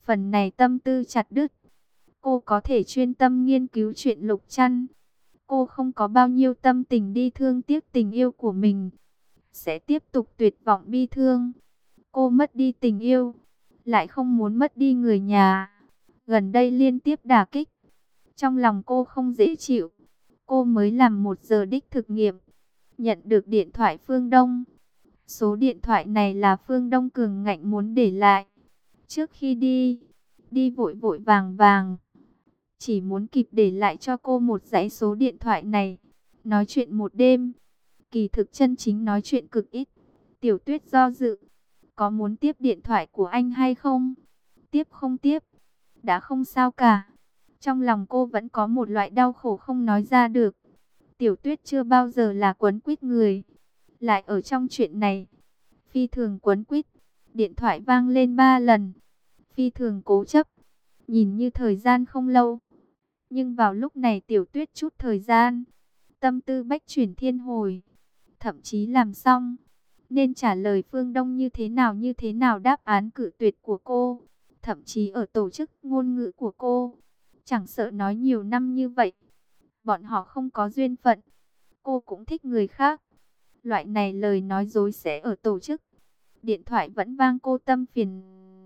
Phần này tâm tư chặt đứt. Cô có thể chuyên tâm nghiên cứu chuyện Lục Trăn. Cô không có bao nhiêu tâm tình đi thương tiếc tình yêu của mình. Sẽ tiếp tục tuyệt vọng bi thương. Cô mất đi tình yêu, lại không muốn mất đi người nhà. Gần đây liên tiếp đả kích. Trong lòng cô không dễ chịu. Cô mới làm 1 giờ đích thực nghiệm. Nhận được điện thoại Phương Đông. Số điện thoại này là Phương Đông cường ngạnh muốn để lại. Trước khi đi vội vội vàng vàng. Chỉ muốn kịp để lại cho cô một dãy số điện thoại này. Nói chuyện một đêm. Kỳ thực chân chính nói chuyện cực ít. Tiểu Tuyết do dự. Có muốn tiếp điện thoại của anh hay không? Tiếp không tiếp? Đã không sao cả. Trong lòng cô vẫn có một loại đau khổ không nói ra được. Tiểu Tuyết chưa bao giờ là quấn quýt người. Lại ở trong chuyện này. Phi thường quấn quýt. Điện thoại vang lên 3 lần. Phi thường cố chấp. Nhìn như thời gian không lâu. Nhưng vào lúc này Tiểu Tuyết chút thời gian. Tâm tư bách chuyển thiên hồi. Thậm chí làm xong. Nên trả lời Phương Đông như thế nào đáp án cự tuyệt của cô. Thậm chí ở tổ chức ngôn ngữ của cô. Chẳng sợ nói nhiều năm như vậy. Bọn họ không có duyên phận. Cô cũng thích người khác. Loại này lời nói dối sẽ ở tổ chức. Điện thoại vẫn vang, cô tâm phiền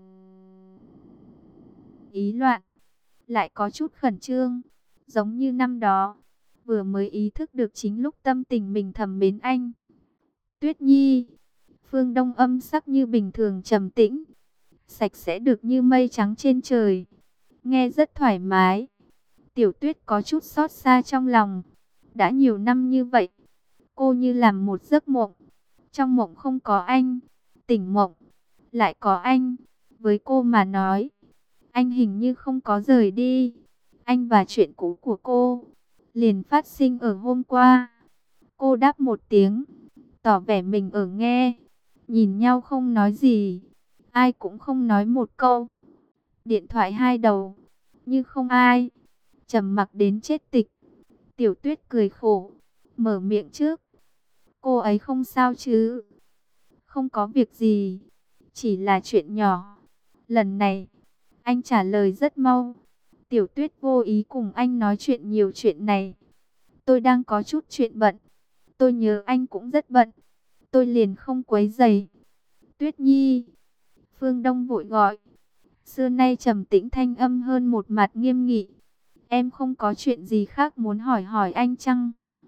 ý loạn. Lại có chút khẩn trương. Giống như năm đó. Vừa mới ý thức được chính lúc tâm tình mình thầm mến anh. Tuyết Nhi. Phương Đông âm sắc như bình thường trầm tĩnh. Sạch sẽ được như mây trắng trên trời. Nghe rất thoải mái. Tiểu Tuyết có chút xót xa trong lòng. Đã nhiều năm như vậy. Cô như làm một giấc mộng. Trong mộng không có anh. Tỉnh mộng. Lại có anh. Với cô mà nói. Anh hình như không có rời đi. Anh và chuyện cũ của cô. Liền phát sinh ở hôm qua. Cô đáp một tiếng. Tỏ vẻ mình ở nghe. Nhìn nhau không nói gì. Ai cũng không nói một câu. Điện thoại hai đầu. Như không ai. Trầm mặc đến chết tịch. Tiểu Tuyết cười khổ. Mở miệng trước. Cô ấy không sao chứ? Không có việc gì. Chỉ là chuyện nhỏ. Lần này. Anh trả lời rất mau. Tiểu Tuyết vô ý cùng anh nói chuyện nhiều chuyện này. Tôi đang có chút chuyện bận. Tôi nhớ anh cũng rất bận. Tôi liền không quấy rầy. Tuyết Nhi. Phương Đông vội gọi. Xưa nay trầm tĩnh thanh âm hơn một mặt nghiêm nghị. Em không có chuyện gì khác muốn hỏi anh chăng?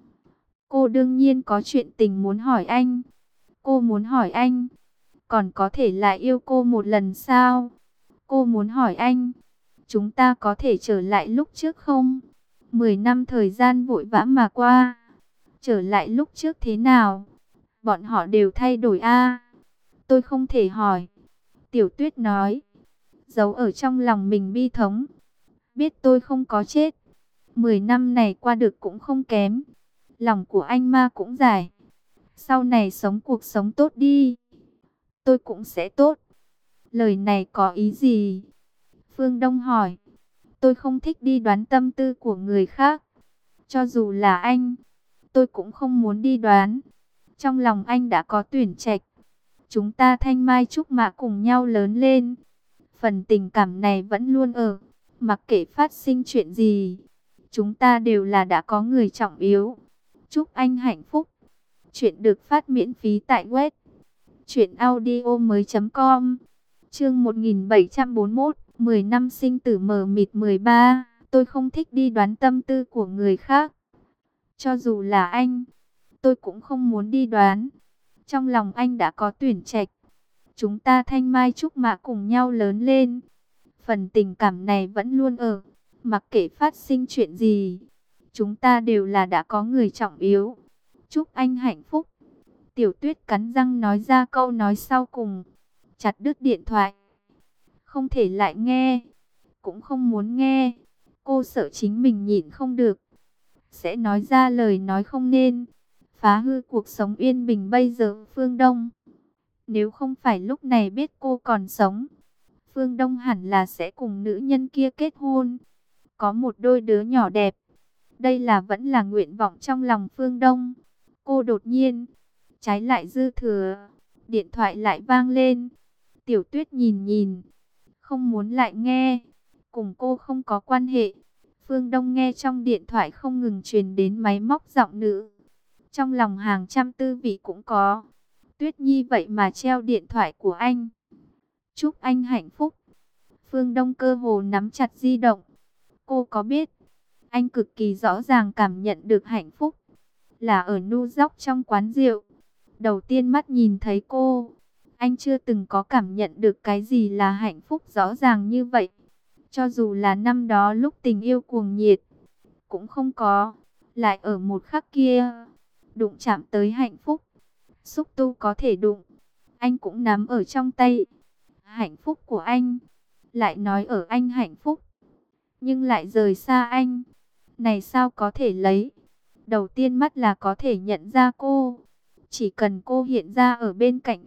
Cô đương nhiên có chuyện tình muốn hỏi anh. Cô muốn hỏi anh. Còn có thể lại yêu cô một lần sao? Cô muốn hỏi anh. Chúng ta có thể trở lại lúc trước không? 10 năm thời gian vội vã mà qua. Trở lại lúc trước thế nào? Bọn họ đều thay đổi a. Tôi không thể hỏi. Tiểu Tuyết nói. Giấu ở trong lòng mình bi thống. Biết tôi không có chết. 10 năm này qua được cũng không kém. Lòng của anh ma cũng dài. Sau này sống cuộc sống tốt đi. Tôi cũng sẽ tốt. Lời này có ý gì? Phương Đông hỏi. Tôi không thích đi đoán tâm tư của người khác. Cho dù là anh. Tôi cũng không muốn đi đoán. Trong lòng anh đã có tuyển trạch. Chúng ta thanh mai trúc mã cùng nhau lớn lên. Phần tình cảm này vẫn luôn ở. Mặc kệ phát sinh chuyện gì. Chúng ta đều là đã có người trọng yếu. Chúc anh hạnh phúc. Chuyện được phát miễn phí tại web truyệnaudiomoi.com. Chương 1741, 10 năm sinh tử mờ mịt 13. Tôi không thích đi đoán tâm tư của người khác. Cho dù là anh, tôi cũng không muốn đi đoán. Trong lòng anh đã có tuyển trạch. Chúng ta thanh mai trúc mã cùng nhau lớn lên. Phần tình cảm này vẫn luôn ở. Mặc kệ phát sinh chuyện gì, chúng ta đều là đã có người trọng yếu. Chúc anh hạnh phúc. Tiểu Tuyết cắn răng nói ra câu nói sau cùng. Chặt đứt điện thoại. Không thể lại nghe. Cũng không muốn nghe. Cô sợ chính mình nhịn không được. Sẽ nói ra lời nói không nên. Phá hư cuộc sống yên bình bây giờ Phương Đông. Nếu không phải lúc này biết cô còn sống, Phương Đông hẳn là sẽ cùng nữ nhân kia kết hôn. Có một đôi đứa nhỏ đẹp. Đây là vẫn là nguyện vọng trong lòng Phương Đông. Cô đột nhiên, trái lại dư thừa. Điện thoại lại vang lên. Tiểu Tuyết nhìn nhìn. không muốn lại nghe. Cùng cô không có quan hệ. Phương Đông nghe trong điện thoại không ngừng truyền đến máy móc giọng nữ. Trong lòng hàng trăm tư vị cũng có. Tuyết Nhi vậy mà treo điện thoại của anh. Chúc anh hạnh phúc. Phương Đông cơ hồ nắm chặt di động. Cô có biết, anh cực kỳ rõ ràng cảm nhận được hạnh phúc. Là ở New York trong quán rượu. Đầu tiên mắt nhìn thấy cô, anh chưa từng có cảm nhận được cái gì là hạnh phúc rõ ràng như vậy. Cho dù là năm đó lúc tình yêu cuồng nhiệt, cũng không có. Lại ở một khắc kia, đụng chạm tới hạnh phúc. Xúc tu có thể đụng, anh cũng nắm ở trong tay. Hạnh phúc của anh, lại nói ở anh hạnh phúc, nhưng lại rời xa anh. Này sao có thể lấy? Đầu tiên mắt là có thể nhận ra cô. Chỉ cần cô hiện ra ở bên cạnh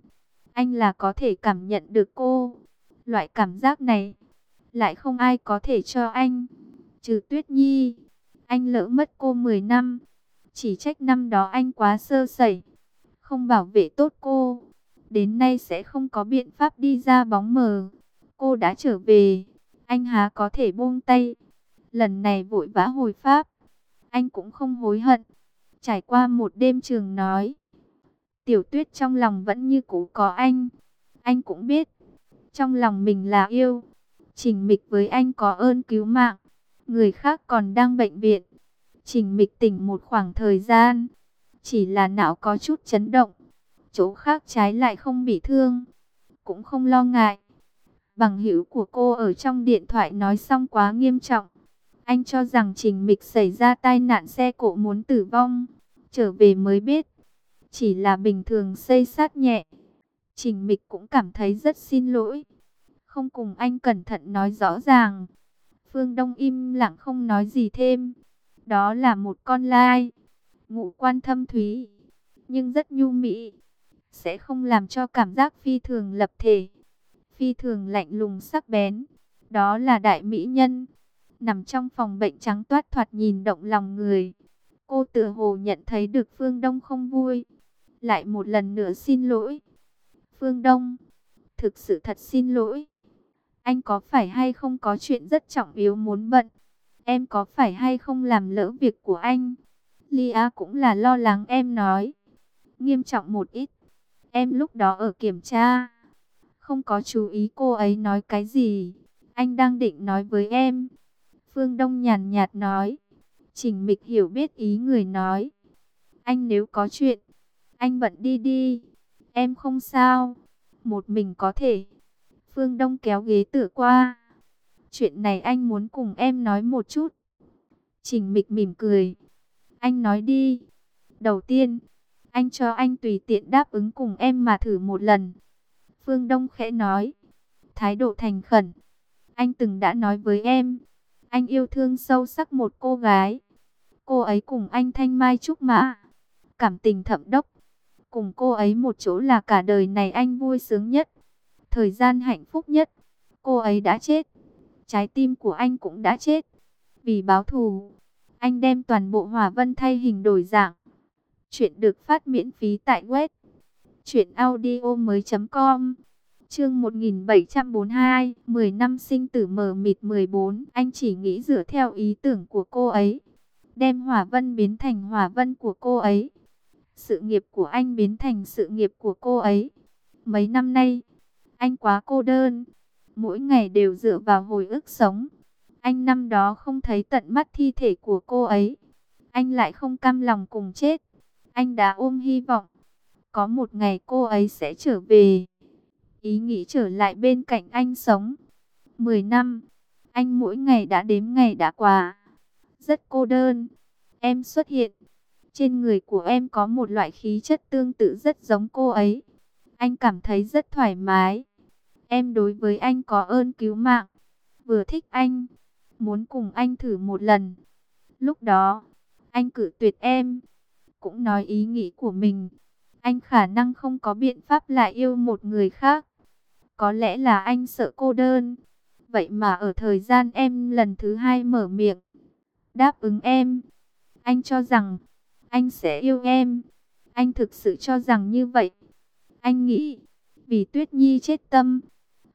anh là có thể cảm nhận được cô. Loại cảm giác này, lại không ai có thể cho anh, trừ Tuyết Nhi. Anh lỡ mất cô 10 năm. Chỉ trách năm đó anh quá sơ sẩy, không bảo vệ tốt cô. Đến nay sẽ không có biện pháp đi ra bóng mờ. Cô đã trở về, anh há có thể buông tay. Lần này vội vã hồi Pháp, anh cũng không hối hận. Trải qua một đêm trường nói, Tiểu Tuyết trong lòng vẫn như cũ có anh. Anh cũng biết, trong lòng mình là yêu. Trình Mịch với anh có ơn cứu mạng. Người khác còn đang bệnh viện. Trình Mịch tỉnh một khoảng thời gian, chỉ là não có chút chấn động. Chỗ khác trái lại không bị thương, cũng không lo ngại. Bằng hữu của cô ở trong điện thoại nói xong quá nghiêm trọng. Anh cho rằng Trình Mịch xảy ra tai nạn xe cộ muốn tử vong. Trở về mới biết, chỉ là bình thường xây xát nhẹ. Trình Mịch cũng cảm thấy rất xin lỗi, không cùng anh cẩn thận nói rõ ràng. Phương Đông im lặng không nói gì thêm. Đó là một con lai, ngũ quan thâm thúy, nhưng rất nhu mỹ, sẽ không làm cho cảm giác phi thường lập thể, phi thường lạnh lùng sắc bén. Đó là đại mỹ nhân, nằm trong phòng bệnh trắng toát thoạt nhìn động lòng người. Cô tựa hồ nhận thấy được Phương Đông không vui, lại một lần nữa xin lỗi. Phương Đông, thực sự thật xin lỗi. Anh có phải hay không có chuyện rất trọng yếu muốn bận? Em có phải hay không làm lỡ việc của anh? Lia cũng là lo lắng em nói. Nghiêm trọng một ít. Em lúc đó ở kiểm tra, không có chú ý cô ấy nói cái gì. Anh đang định nói với em. Phương Đông nhàn nhạt nói. Trình Mịch hiểu biết ý người nói. Anh nếu có chuyện, anh bận đi đi. Em không sao, một mình có thể. Phương Đông kéo ghế tựa qua. Chuyện này anh muốn cùng em nói một chút. Trình Mịch mỉm cười. Anh nói đi. Đầu tiên, anh cho anh tùy tiện đáp ứng cùng em mà thử một lần. Phương Đông khẽ nói, thái độ thành khẩn. Anh từng đã nói với em, anh yêu thương sâu sắc một cô gái. Cô ấy cùng anh thanh mai trúc mã, cảm tình thẫm đốc. Cùng cô ấy một chỗ là cả đời này anh vui sướng nhất, thời gian hạnh phúc nhất. Cô ấy đã chết, trái tim của anh cũng đã chết. Vì báo thù, anh đem toàn bộ Hỏa Vân thay hình đổi dạng. Chuyện được phát miễn phí tại web truyệnaudiomoi.com. Chương 1742, 10 năm sinh tử mờ mịt 14. Anh chỉ nghĩ dựa theo ý tưởng của cô ấy, đem Hỏa Vân biến thành Hỏa Vân của cô ấy, sự nghiệp của anh biến thành sự nghiệp của cô ấy. Mấy năm nay, anh quá cô đơn, mỗi ngày đều dựa vào hồi ức sống. Anh năm đó không thấy tận mắt thi thể của cô ấy, anh lại không cam lòng cùng chết. Anh đã ôm hy vọng, có một ngày cô ấy sẽ trở về. Ý nghĩ trở lại bên cạnh anh sống. 10 năm, anh mỗi ngày đã đếm ngày đã qua. Rất cô đơn. Em xuất hiện. Trên người của em có một loại khí chất tương tự rất giống cô ấy. Anh cảm thấy rất thoải mái. Em đối với anh có ơn cứu mạng. Vừa thích anh, muốn cùng anh thử một lần. Lúc đó, anh cự tuyệt em, cũng nói ý nghĩ của mình. Anh khả năng không có biện pháp lại yêu một người khác. Có lẽ là anh sợ cô đơn. Vậy mà ở thời gian em lần thứ hai mở miệng, đáp ứng em, anh cho rằng anh sẽ yêu em. Anh thực sự cho rằng như vậy. Anh nghĩ, vì Tuyết Nhi chết tâm,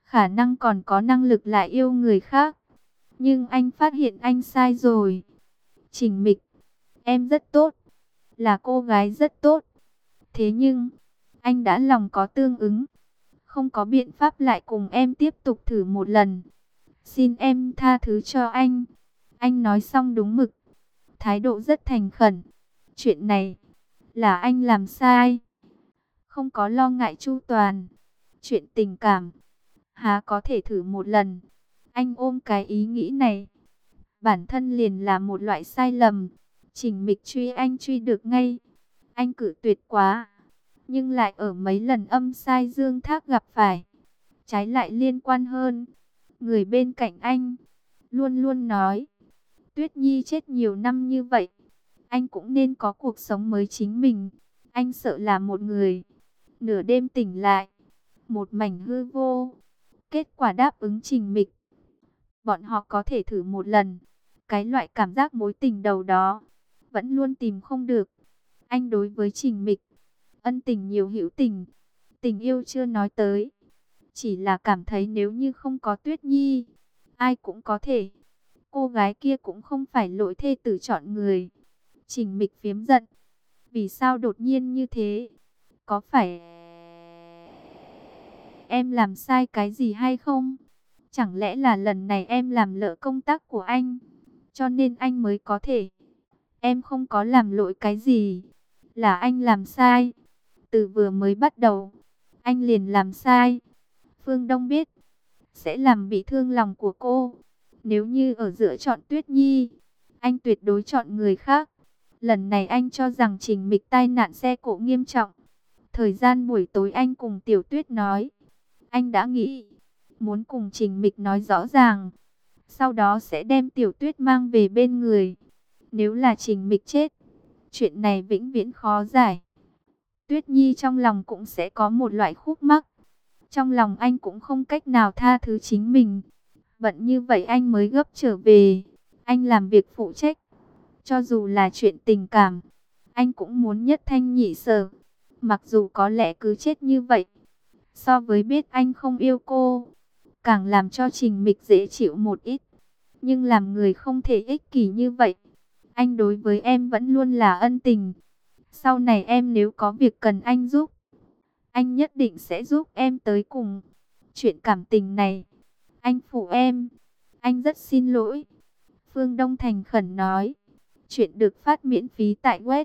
khả năng còn có năng lực lại yêu người khác. Nhưng anh phát hiện anh sai rồi. Trình Mịch, em rất tốt, là cô gái rất tốt. Thế nhưng, anh đã lòng có tương ứng, không có biện pháp lại cùng em tiếp tục thử một lần. Xin em tha thứ cho anh. Anh nói xong đúng mực, thái độ rất thành khẩn. Chuyện này là anh làm sai, không có lo ngại chu toàn. Chuyện tình cảm, há có thể thử một lần. Anh ôm cái ý nghĩ này, bản thân liền là một loại sai lầm. Trình Mịch truy anh truy được ngay, anh cự tuyệt quá. Nhưng lại ở mấy lần âm sai dương thác gặp phải, trái lại liên quan hơn. Người bên cạnh anh luôn luôn nói, Tuyết Nhi chết nhiều năm như vậy, anh cũng nên có cuộc sống mới chính mình. Anh sợ là một người nửa đêm tỉnh lại, một mảnh hư vô. Kết quả đáp ứng Trình Mịch, bọn họ có thể thử một lần. Cái loại cảm giác mối tình đầu đó vẫn luôn tìm không được. Anh đối với Trình Mịch, ân tình nhiều hữu tình, tình yêu chưa nói tới. Chỉ là cảm thấy nếu như không có Tuyết Nhi, ai cũng có thể. Cô gái kia cũng không phải lỗi thê tử chọn người. Trình Mịch phiếm giận. Vì sao đột nhiên như thế? Có phải em làm sai cái gì hay không? Chẳng lẽ là lần này em làm lỡ công tác của anh, cho nên anh mới có thể? Em không có làm lỗi cái gì, là anh làm sai. Từ vừa mới bắt đầu, anh liền làm sai. Phương Đông biết sẽ làm bị thương lòng của cô. Nếu như ở giữa chọn Tuyết Nhi, anh tuyệt đối chọn người khác. Lần này anh cho rằng Trình Mịch tai nạn xe cộ nghiêm trọng. Thời gian buổi tối anh cùng Tiểu Tuyết nói, anh đã nghĩ muốn cùng Trình Mịch nói rõ ràng, sau đó sẽ đem Tiểu Tuyết mang về bên người. Nếu là Trình Mịch chết, chuyện này vĩnh viễn khó giải. Tuyết Nhi trong lòng cũng sẽ có một loại khúc mắc. Trong lòng anh cũng không cách nào tha thứ chính mình. Bận như vậy anh mới gấp trở về. Anh làm việc phụ trách. Cho dù là chuyện tình cảm, anh cũng muốn nhất thanh nhị sở. Mặc dù có lẽ cứ chết như vậy, so với biết anh không yêu cô, càng làm cho Trình Mịch dễ chịu một ít. Nhưng làm người không thể ích kỷ như vậy. Anh đối với em vẫn luôn là ân tình. Sau này em nếu có việc cần anh giúp, anh nhất định sẽ giúp em tới cùng. Chuyện cảm tình này, anh phụ em. Anh rất xin lỗi. Phương Đông thành khẩn nói. Chuyện được phát miễn phí tại web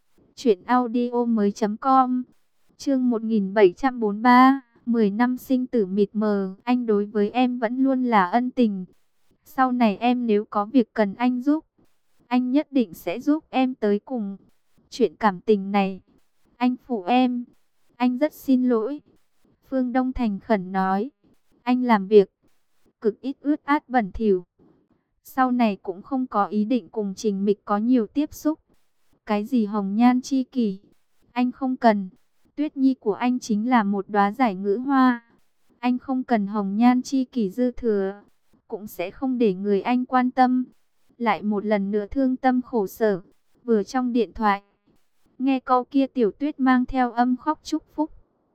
truyệnaudiomoi.com. Chương 1743, 10 năm sinh tử mịt mờ. Anh đối với em vẫn luôn là ân tình. Sau này em nếu có việc cần anh giúp, anh nhất định sẽ giúp em tới cùng. Chuyện cảm tình này, anh phụ em. Anh rất xin lỗi. Phương Đông thành khẩn nói. Anh làm việc cực ít ướt át bẩn thỉu. Sau này cũng không có ý định cùng Trình Mịch có nhiều tiếp xúc. Cái gì hồng nhan chi kỷ, anh không cần. Tuyết Nhi của anh chính là một đóa giải ngữ hoa. Anh không cần hồng nhan chi kỷ dư thừa, cũng sẽ không để người anh quan tâm. Lại một lần nữa thương tâm khổ sở. Vừa trong điện thoại, nghe câu kia Tiểu Tuyết mang theo âm khóc chúc phúc.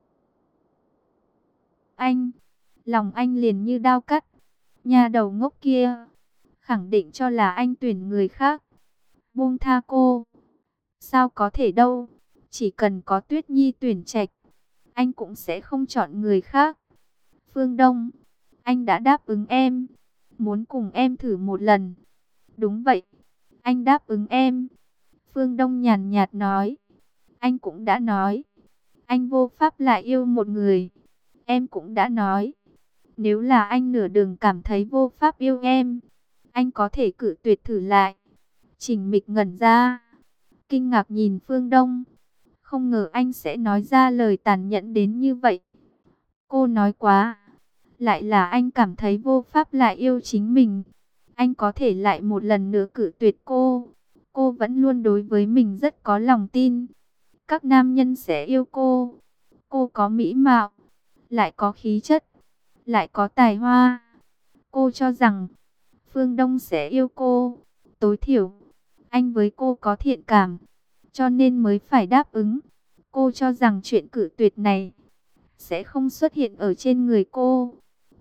Anh, lòng anh liền như đao cắt. Nhà đầu ngốc kia, khẳng định cho là anh tuyển người khác. Buông tha cô. Sao có thể đâu. Chỉ cần có Tuyết Nhi tuyển trạch, anh cũng sẽ không chọn người khác. Phương Đông, anh đã đáp ứng em, muốn cùng em thử một lần. Đúng vậy, anh đáp ứng em. Phương Đông nhàn nhạt nói. Anh cũng đã nói, anh vô pháp lại yêu một người. Em cũng đã nói, nếu là anh nửa đường cảm thấy vô pháp yêu em, anh có thể cự tuyệt thử lại. Trình Mịch ngẩn ra, kinh ngạc nhìn Phương Đông. Không ngờ anh sẽ nói ra lời tàn nhẫn đến như vậy. Cô nói quá, lại là anh cảm thấy vô pháp lại yêu chính mình. Anh có thể lại một lần nữa cự tuyệt cô. Cô vẫn luôn đối với mình rất có lòng tin. Các nam nhân sẽ yêu cô. Cô có mỹ mạo, lại có khí chất, lại có tài hoa. Cô cho rằng Phương Đông sẽ yêu cô. Tối thiểu, anh với cô có thiện cảm, cho nên mới phải đáp ứng. Cô cho rằng chuyện cự tuyệt này sẽ không xuất hiện ở trên người cô.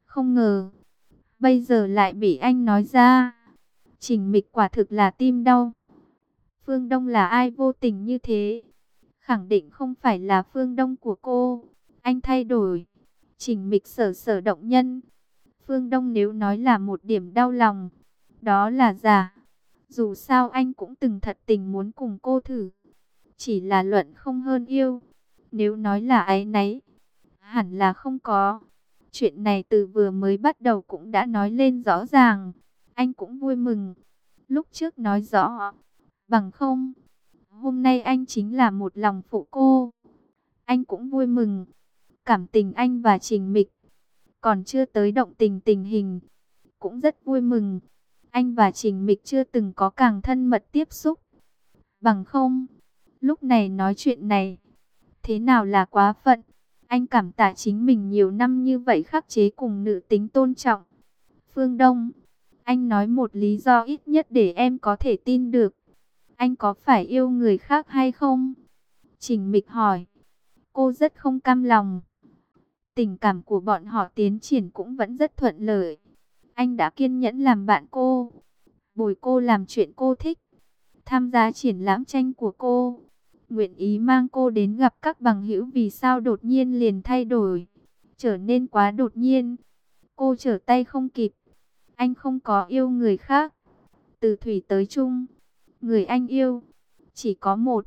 Không ngờ, bây giờ lại bị anh nói ra. Trình Mịch quả thực là tim đau. Phương Đông là ai vô tình như thế? Khẳng định không phải là Phương Đông của cô. Anh thay đổi. Trình Mịch sở sở động nhân. Phương Đông nếu nói là một điểm đau lòng, đó là giả. Dù sao anh cũng từng thật tình muốn cùng cô thử. Chỉ là luận không hơn yêu. Nếu nói là áy náy, hẳn là không có. Chuyện này từ vừa mới bắt đầu cũng đã nói lên rõ ràng. Anh cũng vui mừng. Lúc trước nói rõ, bằng không, hôm nay anh chính là một lòng phụ cô. Anh cũng vui mừng. Cảm tình anh và Trình Mịch còn chưa tới động tình tình hình, cũng rất vui mừng. Anh và Trình Mịch chưa từng có càng thân mật tiếp xúc. Bằng không, lúc này nói chuyện này, thế nào là quá phận. Anh cảm tạ chính mình nhiều năm như vậy khắc chế cùng nữ tính tôn trọng. Phương Đông, anh nói một lý do ít nhất để em có thể tin được. Anh có phải yêu người khác hay không? Trình Mịch hỏi. Cô rất không cam lòng. Tình cảm của bọn họ tiến triển cũng vẫn rất thuận lợi. Anh đã kiên nhẫn làm bạn cô, bồi cô làm chuyện cô thích, tham gia triển lãm tranh của cô, nguyện ý mang cô đến gặp các bằng hữu. Vì sao đột nhiên liền thay đổi, trở nên quá đột nhiên? Cô trở tay không kịp. Anh không có yêu người khác. Từ thủy tới chung, người anh yêu chỉ có một.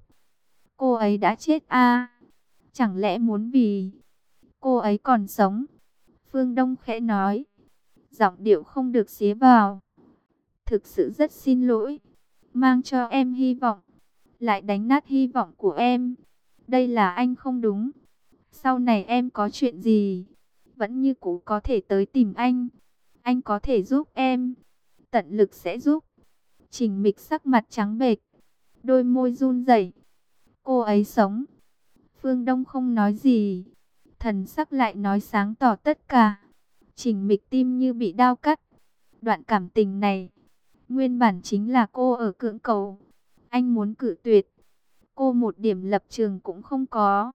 Cô ấy đã chết à? Chẳng lẽ muốn vì cô ấy còn sống? Phương Đông khẽ nói, giọng điệu không được xía vào. Thực sự rất xin lỗi, mang cho em hy vọng, lại đánh nát hy vọng của em. Đây là anh không đúng. Sau này em có chuyện gì, vẫn như cũ có thể tới tìm anh. Anh có thể giúp em, tận lực sẽ giúp. Trình Mịch sắc mặt trắng bệch, đôi môi run rẩy. Cô ấy sống. Phương Đông không nói gì, thần sắc lại nói sáng tỏ tất cả. Trình Mịch tim như bị đao cắt. Đoạn cảm tình này, nguyên bản chính là cô ở cưỡng cầu. Anh muốn cự tuyệt, cô một điểm lập trường cũng không có.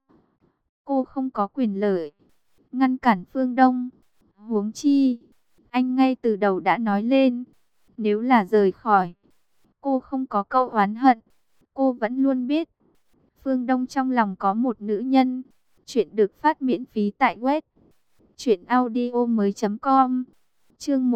Cô không có quyền lợi ngăn cản Phương Đông. Huống chi, anh ngay từ đầu đã nói lên, nếu là rời khỏi, cô không có câu oán hận. Cô vẫn luôn biết, Phương Đông trong lòng có một nữ nhân. Chuyện được phát miễn phí tại web truyệnaudiomoi.com. Chương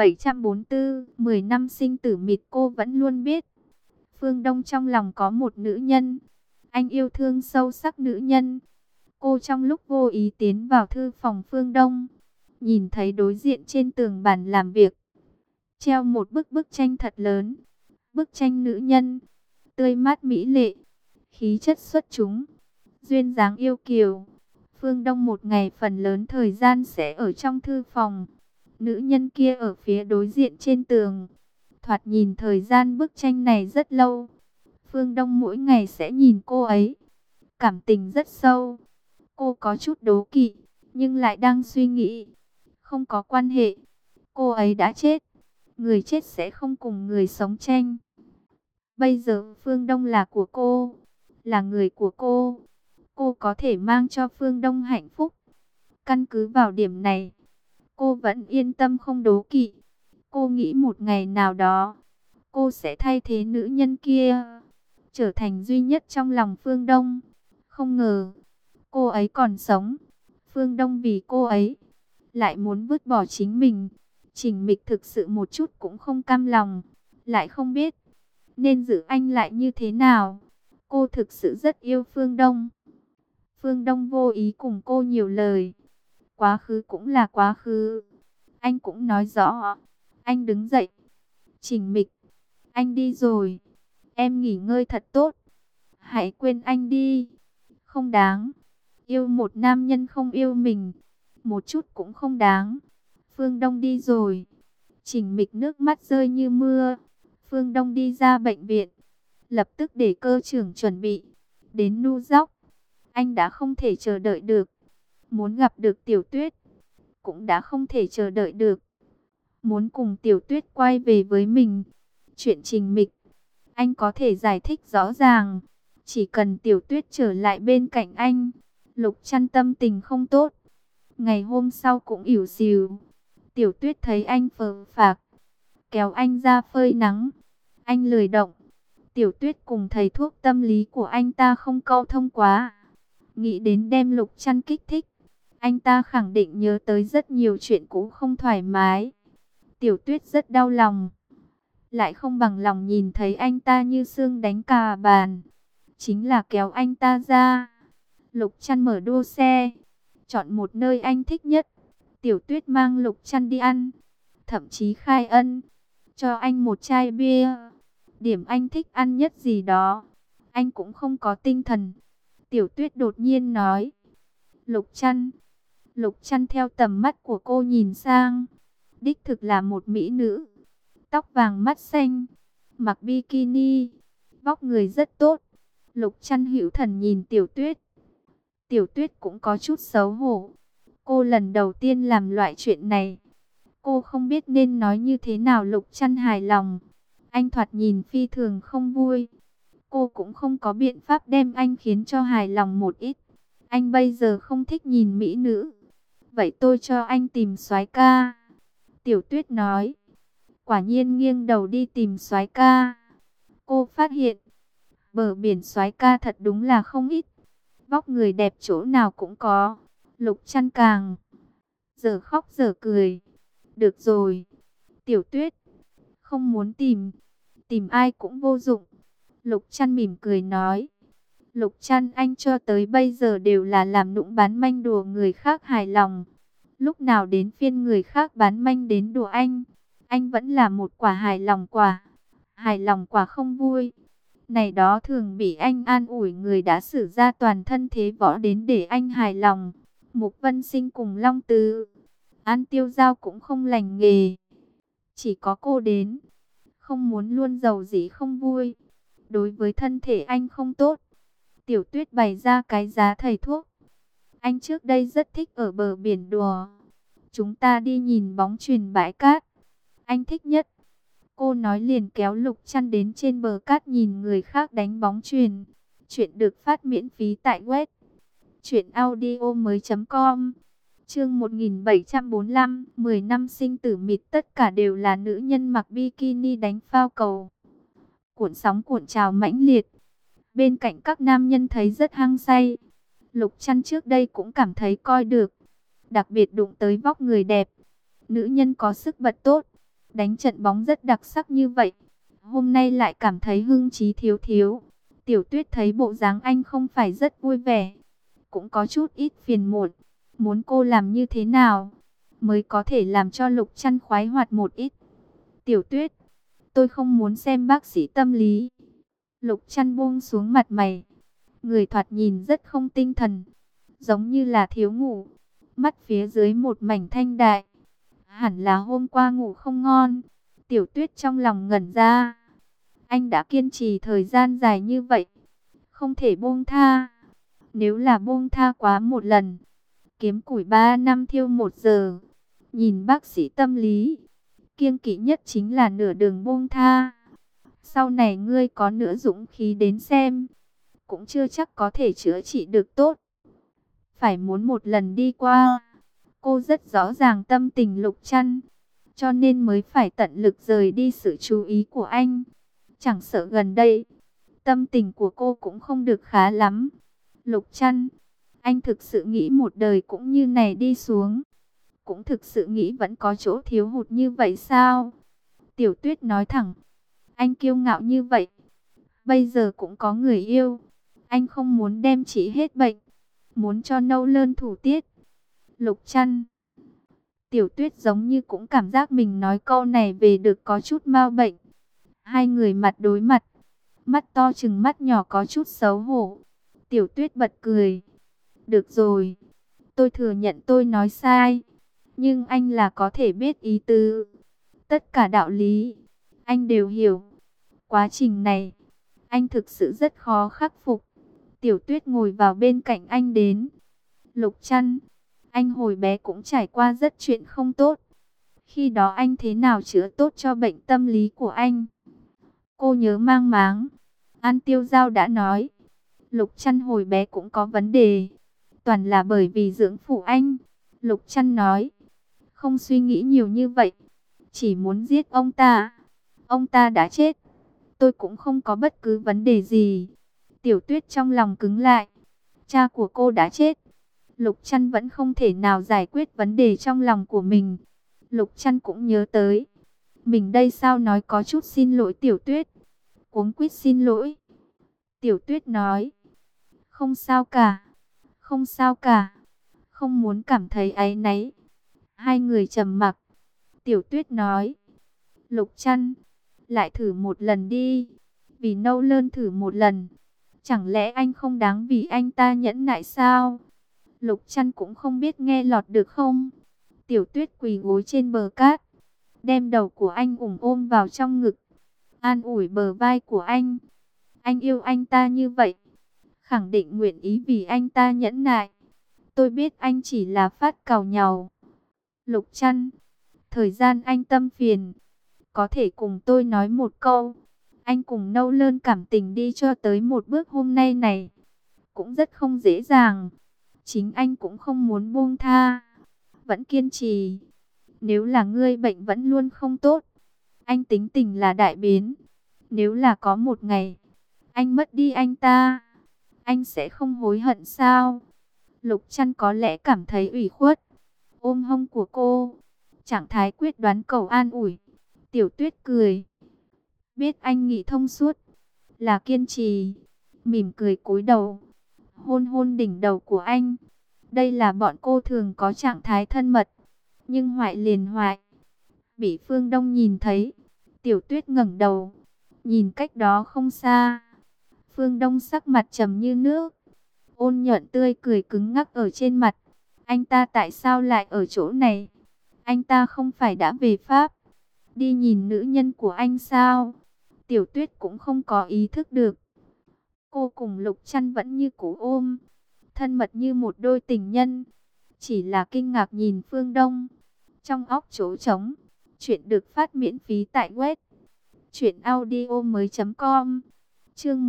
1744, 10 năm sinh tử mịt. Cô vẫn luôn biết, Phương Đông trong lòng có một nữ nhân. Anh yêu thương sâu sắc nữ nhân. Cô trong lúc vô ý tiến vào thư phòng Phương Đông, nhìn thấy đối diện trên tường bàn làm việc treo một bức tranh thật lớn. Bức tranh nữ nhân, tươi mát mỹ lệ, khí chất xuất chúng, duyên dáng yêu kiều. Phương Đông một ngày phần lớn thời gian sẽ ở trong thư phòng. Nữ nhân kia ở phía đối diện trên tường. Thoạt nhìn thời gian bức tranh này rất lâu. Phương Đông mỗi ngày sẽ nhìn cô ấy, cảm tình rất sâu. Cô có chút đố kỵ, nhưng lại đang suy nghĩ. Không có quan hệ, cô ấy đã chết. Người chết sẽ không cùng người sống tranh. Bây giờ Phương Đông là của cô, là người của cô. Cô có thể mang cho Phương Đông hạnh phúc. Căn cứ vào điểm này, cô vẫn yên tâm không đố kỵ. Cô nghĩ một ngày nào đó, cô sẽ thay thế nữ nhân kia, trở thành duy nhất trong lòng Phương Đông. Không ngờ, cô ấy còn sống. Phương Đông vì cô ấy, lại muốn vứt bỏ chính mình. Trình Mịch thực sự một chút cũng không cam lòng, lại không biết nên giữ anh lại như thế nào. Cô thực sự rất yêu Phương Đông. Phương Đông vô ý cùng cô nhiều lời. Quá khứ cũng là quá khứ. Anh cũng nói rõ. Anh đứng dậy. Trình Mịch, anh đi rồi. Em nghỉ ngơi thật tốt. Hãy quên anh đi. Không đáng. Yêu một nam nhân không yêu mình, một chút cũng không đáng. Phương Đông đi rồi. Trình Mịch nước mắt rơi như mưa. Phương Đông đi ra bệnh viện, lập tức để cơ trưởng chuẩn bị đến New York. Anh đã không thể chờ đợi được. Muốn gặp được Tiểu Tuyết, cũng đã không thể chờ đợi được. Muốn cùng Tiểu Tuyết quay về với mình. Chuyện Trình Mịch, anh có thể giải thích rõ ràng. Chỉ cần Tiểu Tuyết trở lại bên cạnh anh. Lục Trăn tâm tình không tốt, ngày hôm sau cũng ỉu xìu. Tiểu Tuyết thấy anh phờ phạc, kéo anh ra phơi nắng. Anh lười động. Tiểu Tuyết cùng thầy thuốc tâm lý của anh ta không câu thông quá. Nghĩ đến đem Lục Trăn kích thích, anh ta khẳng định nhớ tới rất nhiều chuyện cũ không thoải mái. Tiểu Tuyết rất đau lòng, lại không bằng lòng nhìn thấy anh ta như xương đánh cà bàn. Chính là kéo anh ta ra. Lục Trăn mở đua xe, chọn một nơi anh thích nhất. Tiểu Tuyết mang Lục Trăn đi ăn, thậm chí khai ân, cho anh một chai bia. Điểm anh thích ăn nhất gì đó, anh cũng không có tinh thần. Tiểu Tuyết đột nhiên nói, Lục Trăn. Lục Trăn theo tầm mắt của cô nhìn sang, đích thực là một mỹ nữ, tóc vàng mắt xanh, mặc bikini, vóc người rất tốt. Lục Trăn hữu thần nhìn Tiểu Tuyết. Tiểu Tuyết cũng có chút xấu hổ. Cô lần đầu tiên làm loại chuyện này. Cô không biết nên nói như thế nào Lục Trăn hài lòng. Anh thoạt nhìn phi thường không vui. Cô cũng không có biện pháp đem anh khiến cho hài lòng một ít. Anh bây giờ không thích nhìn mỹ nữ. Vậy tôi cho anh tìm soái ca. Tiểu Tuyết nói. Quả nhiên nghiêng đầu đi tìm soái ca. Cô phát hiện, bờ biển soái ca thật đúng là không ít. Vóc người đẹp chỗ nào cũng có. Lục Trăn càng giờ khóc giờ cười. Được rồi, Tiểu Tuyết, không muốn tìm. Tìm ai cũng vô dụng. Lục Trăn mỉm cười nói. Lục Trăn, anh cho tới bây giờ đều là làm nũng bán manh đùa người khác hài lòng. Lúc nào đến phiên người khác bán manh đến đùa anh vẫn là một quả hài lòng quả. Hài lòng quả không vui. Này đó thường bị anh an ủi người đã sử ra toàn thân thế võ đến để anh hài lòng. Mục Vân Sinh cùng Long Tứ, An Tiêu Giao cũng không lành nghề. Chỉ có cô đến, không muốn luôn giàu dĩ không vui. Đối với thân thể anh không tốt. Tiểu Tuyết bày ra cái giá thầy thuốc. Anh trước đây rất thích ở bờ biển đùa. Chúng ta đi nhìn bóng chuyền bãi cát. Anh thích nhất. Cô nói liền kéo Lục Trăn đến trên bờ cát nhìn người khác đánh bóng chuyền. Chuyện được phát miễn phí tại web truyệnaudiomoi.com. Chương 1745, 10 năm sinh tử mịt, tất cả đều là nữ nhân mặc bikini đánh phao cầu. Cuộn sóng cuộn trào mãnh liệt. Bên cạnh các nam nhân thấy rất hăng say. Lục Trăn trước đây cũng cảm thấy coi được. Đặc biệt đụng tới vóc người đẹp. Nữ nhân có sức bật tốt. Đánh trận bóng rất đặc sắc như vậy. Hôm nay lại cảm thấy hưng trí thiếu thiếu. Tiểu Tuyết thấy bộ dáng anh không phải rất vui vẻ. Cũng có chút ít phiền muộn. Muốn cô làm như thế nào mới có thể làm cho Lục Trăn khoái hoạt một ít. Tiểu Tuyết, tôi không muốn xem bác sĩ tâm lý. Lục Trăn buông xuống mặt mày. Người thoạt nhìn rất không tinh thần, giống như là thiếu ngủ. Mắt phía dưới một mảnh thanh đại. Hẳn là hôm qua ngủ không ngon. Tiểu Tuyết trong lòng ngẩn ra. Anh đã kiên trì thời gian dài như vậy, không thể buông tha. Nếu là buông tha quá một lần, kiếm củi 3 năm thiêu 1 giờ. Nhìn bác sĩ tâm lý, kiêng kỵ nhất chính là nửa đường buông tha. Sau này ngươi có nữa dũng khí đến xem, cũng chưa chắc có thể chữa trị được tốt. Phải muốn một lần đi qua. Cô rất rõ ràng tâm tình Lục Trăn, cho nên mới phải tận lực rời đi sự chú ý của anh. Chẳng sợ gần đây, tâm tình của cô cũng không được khá lắm. Lục Trăn, anh thực sự nghĩ một đời cũng như này đi xuống? Cũng thực sự nghĩ vẫn có chỗ thiếu hụt như vậy sao? Tiểu Tuyết nói thẳng. Anh kiêu ngạo như vậy, bây giờ cũng có người yêu. Anh không muốn đem trị hết bệnh, muốn cho nâu lơn thủ tiết. Lục Trăn. Tiểu Tuyết giống như cũng cảm giác mình nói câu này về được có chút mau bệnh. Hai người mặt đối mặt, mắt to chừng mắt nhỏ có chút xấu hổ. Tiểu Tuyết bật cười. Được rồi, tôi thừa nhận tôi nói sai. Nhưng anh là có thể biết ý tứ. Tất cả đạo lý, anh đều hiểu. Quá trình này, anh thực sự rất khó khắc phục. Tiểu Tuyết ngồi vào bên cạnh anh đến. Lục Trăn, anh hồi bé cũng trải qua rất chuyện không tốt. Khi đó anh thế nào chữa tốt cho bệnh tâm lý của anh? Cô nhớ mang máng. An Tiêu Giao đã nói, Lục Trăn hồi bé cũng có vấn đề. Toàn là bởi vì dưỡng phụ anh. Lục Trăn nói, không suy nghĩ nhiều như vậy, chỉ muốn giết ông ta. Ông ta đã chết, tôi cũng không có bất cứ vấn đề gì. Tiểu Tuyết trong lòng cứng lại. Cha của cô đã chết. Lục Trăn vẫn không thể nào giải quyết vấn đề trong lòng của mình. Lục Trăn cũng nhớ tới. Mình đây sao nói có chút xin lỗi Tiểu Tuyết. Cuống quýt xin lỗi. Tiểu Tuyết nói. Không sao cả. Không sao cả. Không muốn cảm thấy áy náy. Hai người trầm mặc. Tiểu Tuyết nói. Lục Trăn, lại thử một lần đi. Vì Nâu Lơn thử một lần. Chẳng lẽ anh không đáng vì anh ta nhẫn nại sao? Lục Trăn cũng không biết nghe lọt được không. Tiểu Tuyết quỳ gối trên bờ cát, đem đầu của anh ôm vào trong ngực, an ủi bờ vai của anh. Anh yêu anh ta như vậy, khẳng định nguyện ý vì anh ta nhẫn nại. Tôi biết anh chỉ là phát càu nhàu. Lục Trăn, thời gian anh tâm phiền, có thể cùng tôi nói một câu. Anh cùng Nâu Lơn cảm tình đi cho tới một bước hôm nay này, cũng rất không dễ dàng. Chính anh cũng không muốn buông tha, vẫn kiên trì. Nếu là ngươi bệnh vẫn luôn không tốt, anh tính tình là đại biến. Nếu là có một ngày, anh mất đi anh ta, anh sẽ không hối hận sao? Lục Trăn có lẽ cảm thấy ủy khuất, ôm hông của cô, trạng thái quyết đoán cầu an ủi. Tiểu Tuyết cười, biết anh nghĩ thông suốt, là kiên trì, mỉm cười cúi đầu, hôn hôn đỉnh đầu của anh. Đây là bọn cô thường có trạng thái thân mật, nhưng hoại liền hoại. Bị Phương Đông nhìn thấy, Tiểu Tuyết ngẩng đầu, nhìn cách đó không xa. Phương Đông sắc mặt trầm như nước, ôn nhuận tươi cười cứng ngắc ở trên mặt. Anh ta tại sao lại ở chỗ này? Anh ta không phải đã về Pháp, đi nhìn nữ nhân của anh sao? Tiểu Tuyết cũng không có ý thức được. Cô cùng Lục Trăn vẫn như cũ ôm, thân mật như một đôi tình nhân. Chỉ là kinh ngạc nhìn Phương Đông, trong óc chỗ trống. Chuyện được phát miễn phí tại web truyệnaudiomoi.com. Chương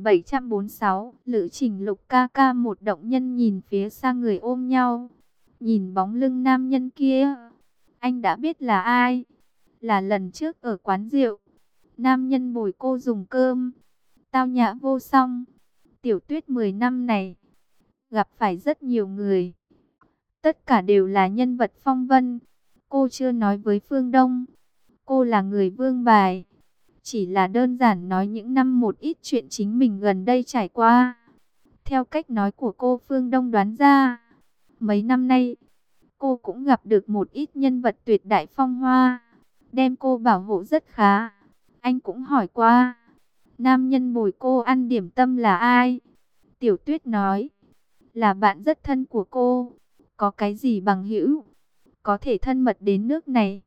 1746, Lữ Trình Lục ca ca. Một động nhân nhìn phía xa người ôm nhau, nhìn bóng lưng nam nhân kia. Anh đã biết là ai. Là lần trước ở quán rượu, nam nhân bồi cô dùng cơm, tao nhã vô song. Tiểu Tuyết 10 năm này gặp phải rất nhiều người, tất cả đều là nhân vật phong vân. Cô chưa nói với Phương Đông, cô là người vương bài, chỉ là đơn giản nói những năm một ít chuyện chính mình gần đây trải qua. Theo cách nói của cô, Phương Đông đoán ra, mấy năm nay, cô cũng gặp được một ít nhân vật tuyệt đại phong hoa, đem cô bảo hộ rất khá. Anh cũng hỏi qua, nam nhân bồi cô ăn điểm tâm là ai? Tiểu Tuyết nói, là bạn rất thân của cô. Có cái gì bằng hữu, có thể thân mật đến nước này.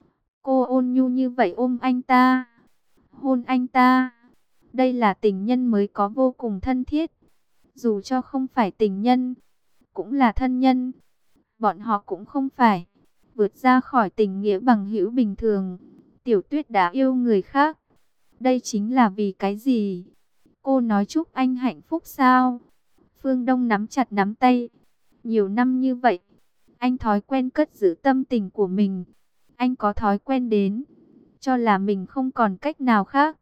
Cô ôn nhu như vậy ôm anh ta, hôn anh ta. Đây là tình nhân mới có, vô cùng thân thiết. Dù cho không phải tình nhân, cũng là thân nhân. Bọn họ cũng không phải vượt ra khỏi tình nghĩa bằng hữu bình thường. Tiểu Tuyết đã yêu người khác, đây chính là vì cái gì? Cô nói chúc anh hạnh phúc sao? Phương Đông nắm chặt nắm tay. Nhiều năm như vậy, anh thói quen cất giữ tâm tình của mình. Anh có thói quen đến cho là mình không còn cách nào khác.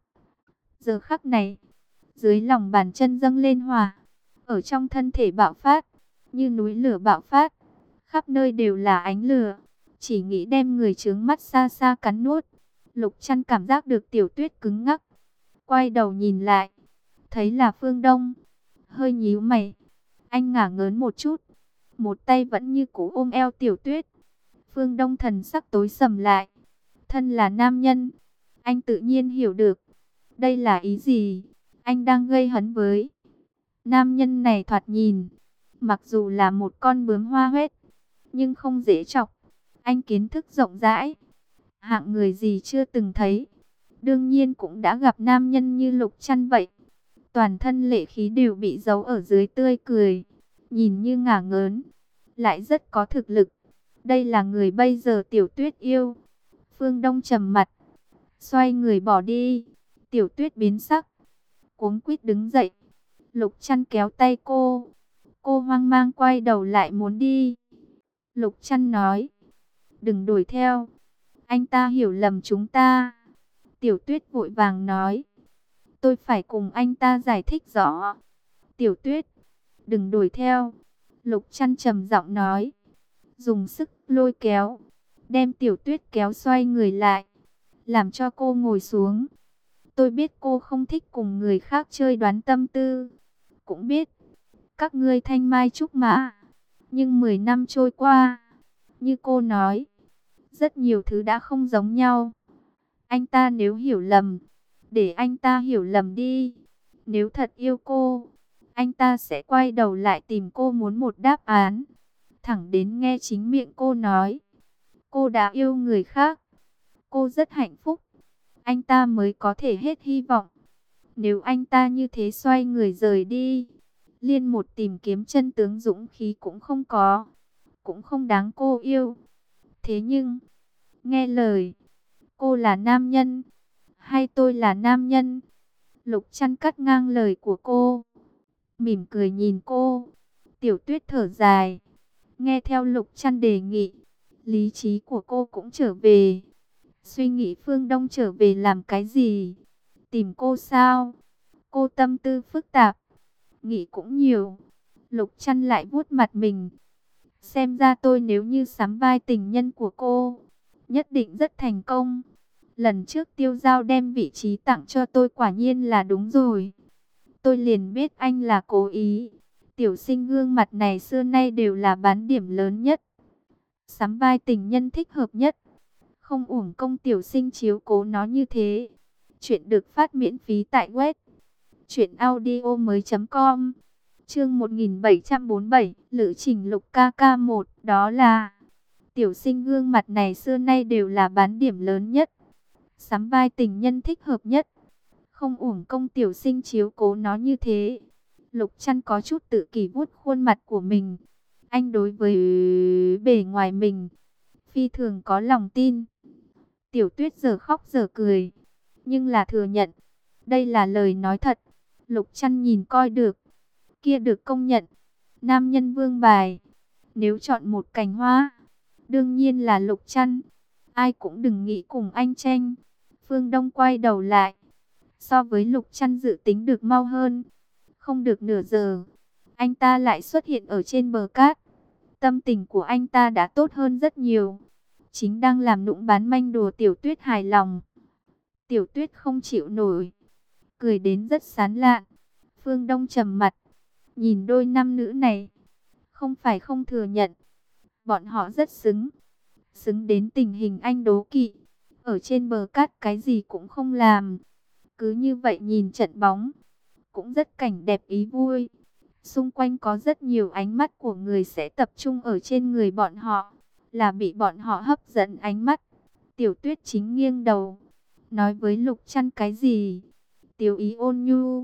Giờ khắc này, dưới lòng bàn chân dâng lên hỏa, ở trong thân thể bạo phát, như núi lửa bạo phát. Khắp nơi đều là ánh lửa, chỉ nghĩ đem người chướng mắt xa xa cắn nuốt. Lục Trăn cảm giác được Tiểu Tuyết cứng ngắc, quay đầu nhìn lại, thấy là Phương Đông, hơi nhíu mày. Anh ngả ngớn một chút, một tay vẫn như cũ ôm eo Tiểu Tuyết. Phương Đông thần sắc tối sầm lại. Thân là nam nhân, anh tự nhiên hiểu được đây là ý gì. Anh đang gây hấn với nam nhân này, thoạt nhìn mặc dù là một con bướm hoa huyết, nhưng không dễ chọc. Anh kiến thức rộng rãi, hạng người gì chưa từng thấy. Đương nhiên cũng đã gặp nam nhân như Lục Trăn vậy. Toàn thân lệ khí đều bị giấu ở dưới tươi cười, nhìn như ngả ngớn, lại rất có thực lực. Đây là người bây giờ Tiểu Tuyết yêu. Phương Đông trầm mặt, xoay người bỏ đi. Tiểu Tuyết biến sắc, cuống quýt đứng dậy. Lục Trăn kéo tay cô hoang mang quay đầu lại muốn đi. Lục Trăn nói, đừng đuổi theo. Anh ta hiểu lầm chúng ta. Tiểu Tuyết vội vàng nói. Tôi phải cùng anh ta giải thích rõ. Tiểu Tuyết, đừng đuổi theo. Lục Trăn trầm giọng nói. Dùng sức lôi kéo. Đem Tiểu Tuyết kéo xoay người lại. Làm cho cô ngồi xuống. Tôi biết cô không thích cùng người khác chơi đoán tâm tư. Cũng biết. Các ngươi thanh mai trúc mã. Nhưng 10 năm trôi qua. Như cô nói. Rất nhiều thứ đã không giống nhau. Anh ta nếu hiểu lầm. Để anh ta hiểu lầm đi. Nếu thật yêu cô. Anh ta sẽ quay đầu lại tìm cô muốn một đáp án. Thẳng đến nghe chính miệng cô nói. Cô đã yêu người khác. Cô rất hạnh phúc. Anh ta mới có thể hết hy vọng. Nếu anh ta như thế xoay người rời đi. Liên một tìm kiếm chân tướng dũng khí cũng không có. Cũng không đáng cô yêu. Thế nhưng. Nghe lời. Cô là nam nhân. Hay tôi là nam nhân? Lục Trăn cắt ngang lời của cô. Mỉm cười nhìn cô. Tiểu Tuyết thở dài. Nghe theo Lục Trăn đề nghị. Lý trí của cô cũng trở về. Suy nghĩ Phương Đông trở về làm cái gì? Tìm cô sao? Cô tâm tư phức tạp. Nghĩ cũng nhiều. Lục Trăn lại vuốt mặt mình. Xem ra tôi nếu như sắm vai tình nhân của cô. Nhất định rất thành công. Lần trước Tiêu Giao đem vị trí tặng cho tôi quả nhiên là đúng rồi. Tôi liền biết anh là cố ý. Tiểu Sinh gương mặt này xưa nay đều là bán điểm lớn nhất. Sắm vai tình nhân thích hợp nhất. Không uổng công Tiểu Sinh chiếu cố nó như thế. Chuyện được phát miễn phí tại web truyệnaudiomoi.com. Chương 1747, Lữ Trình Lục KK1, đó là Tiểu Sinh gương mặt này xưa nay đều là bán điểm lớn nhất. Sắm vai tình nhân thích hợp nhất. Không uổng công Tiểu Sinh chiếu cố nó như thế. Lục Trăn có chút tự kỷ vuốt khuôn mặt của mình. Anh đối với bề ngoài mình phi thường có lòng tin. Tiểu Tuyết giờ khóc giờ cười, nhưng là thừa nhận. Đây là lời nói thật. Lục Trăn nhìn coi được. Kia được công nhận. Nam nhân vương bài. Nếu chọn một cành hoa, đương nhiên là Lục Trăn. Ai cũng đừng nghĩ cùng anh tranh. Phương Đông quay đầu lại. So với Lục Trăn dự tính được mau hơn. Không được nửa giờ, anh ta lại xuất hiện ở trên bờ cát. Tâm tình của anh ta đã tốt hơn rất nhiều. Chính đang làm nũng bán manh đùa Tiểu Tuyết hài lòng. Tiểu Tuyết không chịu nổi. Cười đến rất sán lạn. Phương Đông trầm mặt. Nhìn đôi nam nữ này. Không phải không thừa nhận. Bọn họ rất xứng. Xứng đến tình hình anh đố kỵ. Ở trên bờ cát cái gì cũng không làm. Cứ như vậy nhìn trận bóng. Cũng rất cảnh đẹp ý vui. Xung quanh có rất nhiều ánh mắt của người sẽ tập trung ở trên người bọn họ. Là bị bọn họ hấp dẫn ánh mắt. Tiểu Tuyết chính nghiêng đầu. Nói với Lục Trăn cái gì? Tiểu ý ôn nhu.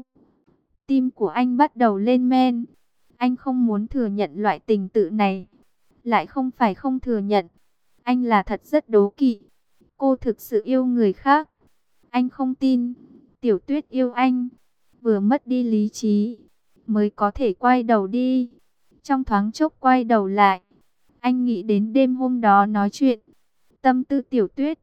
Tim của anh bắt đầu lên men. Anh không muốn thừa nhận loại tình tự này. Lại không phải không thừa nhận. Anh là thật rất đố kỵ. Cô thực sự yêu người khác. Anh không tin. Tiểu Tuyết yêu anh. Vừa mất đi lý trí. Mới có thể quay đầu đi. Trong thoáng chốc quay đầu lại. Anh nghĩ đến đêm hôm đó nói chuyện. Tâm tư Tiểu Tuyết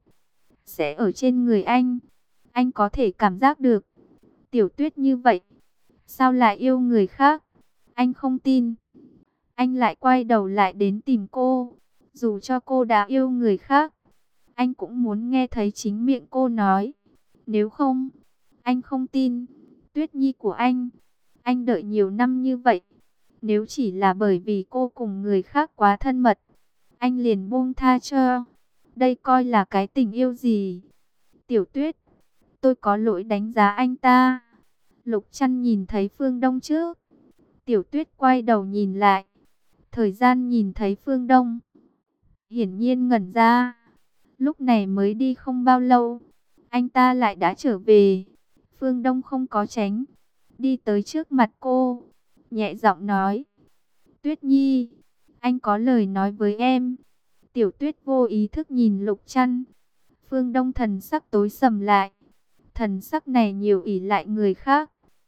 sẽ ở trên người anh. Anh có thể cảm giác được. Tiểu Tuyết như vậy. Sao lại yêu người khác? Anh không tin. Anh lại quay đầu lại đến tìm cô. Dù cho cô đã yêu người khác. Anh cũng muốn nghe thấy chính miệng cô nói. Nếu không, anh không tin. Tuyết Nhi của anh đợi nhiều năm như vậy. Nếu chỉ là bởi vì cô cùng người khác quá thân mật, anh liền buông tha cho. Đây coi là cái tình yêu gì? Tiểu Tuyết, tôi có lỗi đánh giá anh ta. Lục Trăn nhìn thấy Phương Đông trước. Tiểu Tuyết quay đầu nhìn lại. Thời gian nhìn thấy Phương Đông. Hiển nhiên ngẩn ra. Lúc này mới đi không bao lâu. Anh ta lại đã trở về. Phương Đông không có tránh. Đi tới trước mặt cô. Nhẹ giọng nói. Tuyết Nhi, anh có lời nói với em. Tiểu Tuyết vô ý thức nhìn Lục Trăn. Phương Đông thần sắc tối sầm lại. Thần sắc này nhiều ỷ lại người khác.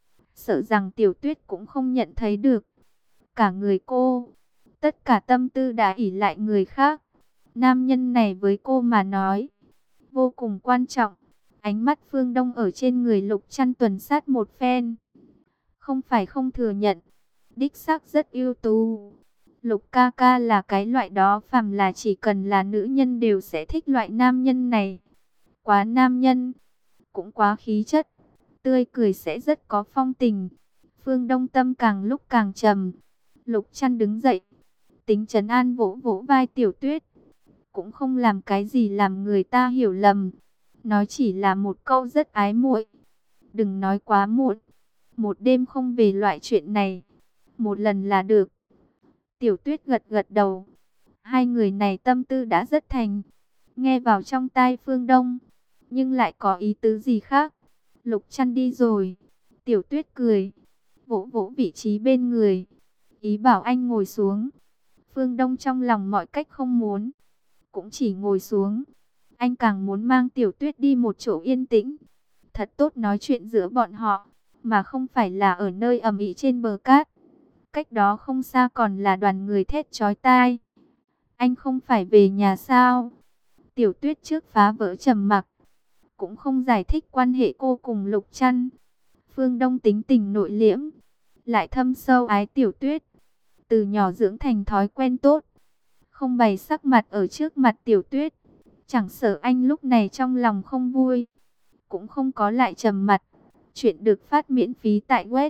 Sợ rằng Tiểu Tuyết cũng không nhận thấy được. Cả người cô, tất cả tâm tư đã ỷ lại người khác. Nam nhân này với cô mà nói vô cùng quan trọng. Ánh mắt Phương Đông ở trên người Lục Trăn tuần sát một phen. Không phải không thừa nhận, đích xác rất ưu tú. Lục ca ca là cái loại đó, phàm là chỉ cần là nữ nhân đều sẽ thích loại nam nhân này. Quá nam nhân, cũng quá khí chất, tươi cười sẽ rất có phong tình. Phương Đông tâm càng lúc càng trầm. Lục Trăn đứng dậy, tính trấn an vỗ vỗ vai Tiểu Tuyết. Cũng không làm cái gì làm người ta hiểu lầm. Nói chỉ là một câu rất ái muội. Đừng nói quá muộn. Một đêm không về loại chuyện này. Một lần là được. Tiểu Tuyết gật gật đầu. Hai người này tâm tư đã rất thành. Nghe vào trong tai Phương Đông, nhưng lại có ý tứ gì khác. Lục Trăn đi rồi. Tiểu Tuyết cười, vỗ vỗ vị trí bên người, ý bảo anh ngồi xuống. Phương Đông trong lòng mọi cách không muốn, cũng chỉ ngồi xuống. Anh càng muốn mang Tiểu Tuyết đi một chỗ yên tĩnh, thật tốt nói chuyện giữa bọn họ, mà không phải là ở nơi ầm ĩ trên bờ cát. Cách đó không xa còn là đoàn người thét chói tai. Anh không phải về nhà sao? Tiểu Tuyết trước phá vỡ trầm mặc, cũng không giải thích quan hệ cô cùng Lục Trăn. Phương Đông tính tình nội liễm, lại thâm sâu ái Tiểu Tuyết, từ nhỏ dưỡng thành thói quen tốt, không bày sắc mặt ở trước mặt Tiểu Tuyết. Chẳng sợ anh lúc này trong lòng không vui, cũng không có lại trầm mặt. Chuyện được phát miễn phí tại web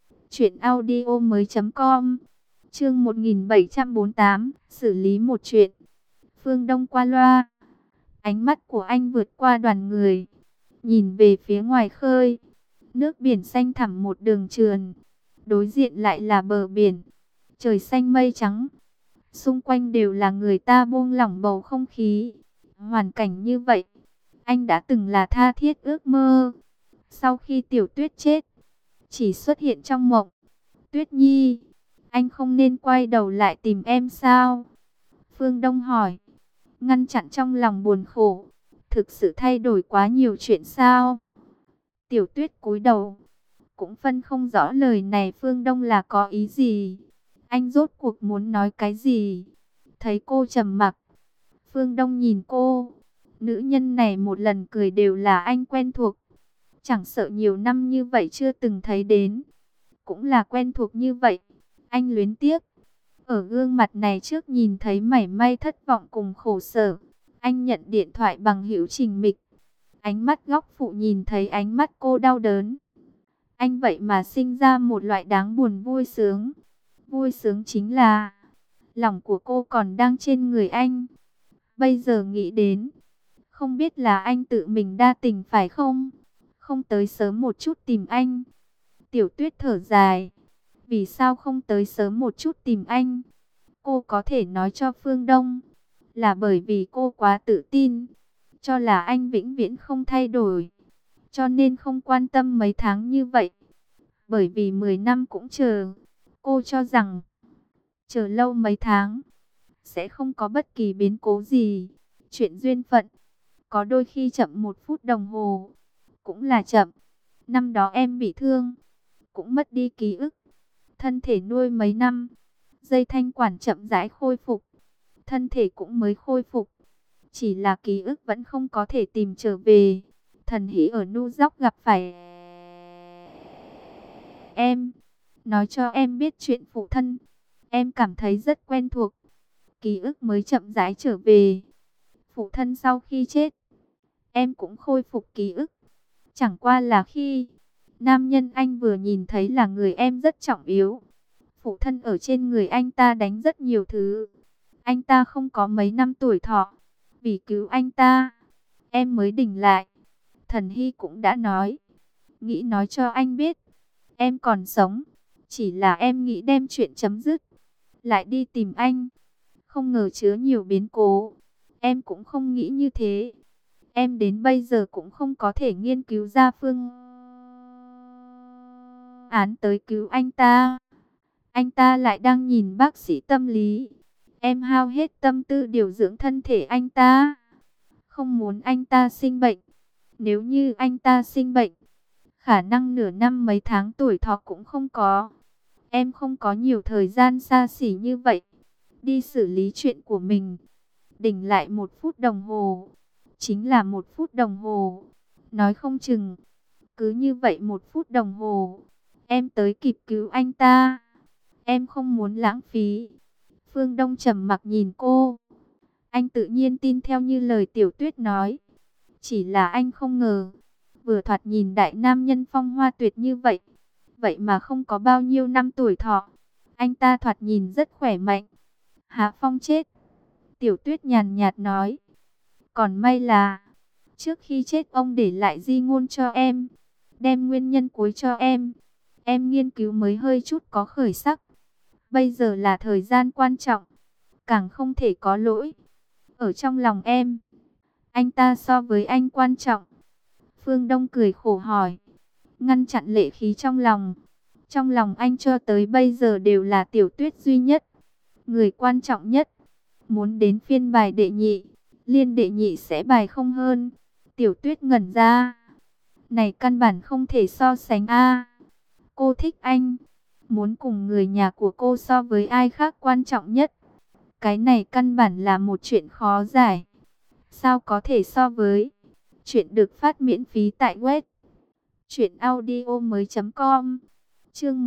truyệnaudiomoi.com. Chương 1748, xử lý một chuyện. Phương Đông qua loa. Ánh mắt của anh vượt qua đoàn người, nhìn về phía ngoài khơi. Nước biển xanh thẳm một đường trườn, đối diện lại là bờ biển, trời xanh mây trắng. Xung quanh đều là người ta buông lỏng bầu không khí. Hoàn cảnh như vậy, anh đã từng là tha thiết ước mơ. Sau khi Tiểu Tuyết chết, chỉ xuất hiện trong mộng. Tuyết Nhi, anh không nên quay đầu lại tìm em sao? Phương Đông hỏi, ngăn chặn trong lòng buồn khổ. Thực sự thay đổi quá nhiều chuyện sao? Tiểu Tuyết cúi đầu, cũng phân không rõ lời này Phương Đông là có ý gì. Anh rốt cuộc muốn nói cái gì? Thấy cô trầm mặc, Phương Đông nhìn cô. Nữ nhân này một lần cười đều là anh quen thuộc. Chẳng sợ nhiều năm như vậy chưa từng thấy đến, cũng là quen thuộc như vậy. Anh luyến tiếc. Ở gương mặt này trước nhìn thấy mảy may thất vọng cùng khổ sở. Anh nhận điện thoại bằng hữu Trình Mịch. Ánh mắt góc phụ nhìn thấy ánh mắt cô đau đớn. Anh vậy mà sinh ra một loại đáng buồn vui sướng. Vui sướng chính là lòng của cô còn đang trên người anh. Bây giờ nghĩ đến, không biết là anh tự mình đa tình phải không? Không tới sớm một chút tìm anh. Tiểu Tuyết thở dài. Vì sao không tới sớm một chút tìm anh? Cô có thể nói cho Phương Đông, là bởi vì cô quá tự tin, cho là anh vĩnh viễn không thay đổi, cho nên không quan tâm mấy tháng như vậy. Bởi vì 10 năm cũng chờ. Cô cho rằng chờ lâu mấy tháng sẽ không có bất kỳ biến cố gì. Chuyện duyên phận, có đôi khi chậm 1 phút đồng hồ cũng là chậm. Năm đó em bị thương, cũng mất đi ký ức. Thân thể nuôi mấy năm, dây thanh quản chậm rãi khôi phục, thân thể cũng mới khôi phục. Chỉ là ký ức vẫn không có thể tìm trở về. Thần Hỷ ở New York gặp phải em, nói cho em biết chuyện phụ thân. Em cảm thấy rất quen thuộc, ký ức mới chậm rãi trở về. Phụ thân sau khi chết, em cũng khôi phục ký ức. Chẳng qua là khi nam nhân anh vừa nhìn thấy là người em rất trọng yếu. Phụ thân ở trên người anh ta đánh rất nhiều thứ. Anh ta không có mấy năm tuổi thọ. Vì cứu anh ta, em mới tỉnh lại. Thần Hy cũng đã nói, nghĩ nói cho anh biết em còn sống. Chỉ là em nghĩ đem chuyện chấm dứt, lại đi tìm anh. Không ngờ chứa nhiều biến cố. Em cũng không nghĩ như thế. Em đến bây giờ cũng không có thể nghiên cứu ra phương án tới cứu anh ta. Anh ta lại đang nhìn bác sĩ tâm lý. Em hao hết tâm tư điều dưỡng thân thể anh ta, không muốn anh ta sinh bệnh. Nếu như anh ta sinh bệnh, khả năng nửa năm mấy tháng tuổi thọ cũng không có. Em không có nhiều thời gian xa xỉ như vậy đi xử lý chuyện của mình. Đỉnh lại 1 phút đồng hồ. Chính là 1 phút đồng hồ. Nói không chừng. Cứ như vậy 1 phút đồng hồ. Em tới kịp cứu anh ta. Em không muốn lãng phí. Phương Đông trầm mặc nhìn cô. Anh tự nhiên tin theo như lời Tiểu Tuyết nói. Chỉ là anh không ngờ. Vừa thoạt nhìn đại nam nhân phong hoa tuyệt như vậy. Vậy mà không có bao nhiêu năm tuổi thọ. Anh ta thoạt nhìn rất khỏe mạnh. Hạ Phong chết. Tiểu Tuyết nhàn nhạt nói. Còn may là, trước khi chết ông để lại di ngôn cho em. Đem nguyên nhân cuối cho em. Em nghiên cứu mới hơi chút có khởi sắc. Bây giờ là thời gian quan trọng. Càng không thể có lỗi. Ở trong lòng em, anh ta so với anh quan trọng. Phương Đông cười khổ hỏi. Ngăn chặn lệ khí trong lòng. Trong lòng anh cho tới bây giờ đều là Tiểu Tuyết duy nhất. Người quan trọng nhất. Muốn đến phiên bài đệ nhị, Liên đệ nhị sẽ bài không hơn. Tiểu Tuyết ngẩn ra. Này căn bản không thể so sánh a. Cô thích anh. Muốn cùng người nhà của cô so với ai khác quan trọng nhất. Cái này căn bản là một chuyện khó giải. Sao có thể so với. Chuyện được phát miễn phí tại web truyệnaudiomoi.com. Chương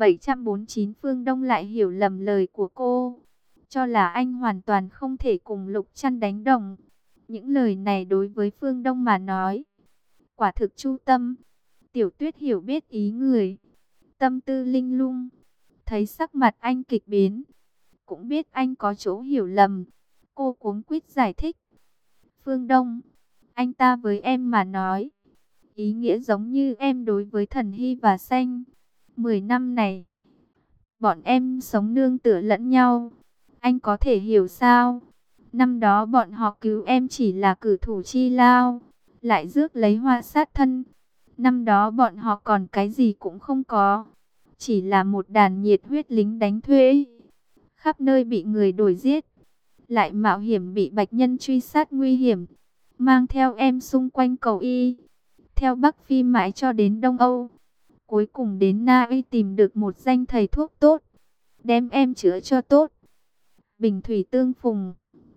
1749. Phương Đông lại hiểu lầm lời của cô. Cho là anh hoàn toàn không thể cùng Lục Trăn đánh đồng. Những lời này đối với Phương Đông mà nói, quả thực chu tâm. Tiểu Tuyết hiểu biết ý người. Tâm tư linh lung. Thấy sắc mặt anh kịch biến. Cũng biết anh có chỗ hiểu lầm. Cô cuống quýt giải thích. Phương Đông, anh ta với em mà nói. Ý nghĩa giống như em đối với Thần Hy và Xanh. 10 năm này, bọn em sống nương tựa lẫn nhau. Anh có thể hiểu sao? Năm đó bọn họ cứu em chỉ là cử thủ chi lao, lại rước lấy hoa sát thân. Năm đó bọn họ còn cái gì cũng không có, chỉ là một đàn nhiệt huyết lính đánh thuê, khắp nơi bị người đuổi giết, lại mạo hiểm bị bạch nhân truy sát nguy hiểm, mang theo em xung quanh cầu y, theo Bắc Phi mãi cho đến Đông Âu. Cuối cùng đến Na Uy tìm được một danh thầy thuốc tốt, đem em chữa cho tốt. Bình thủy tương phùng.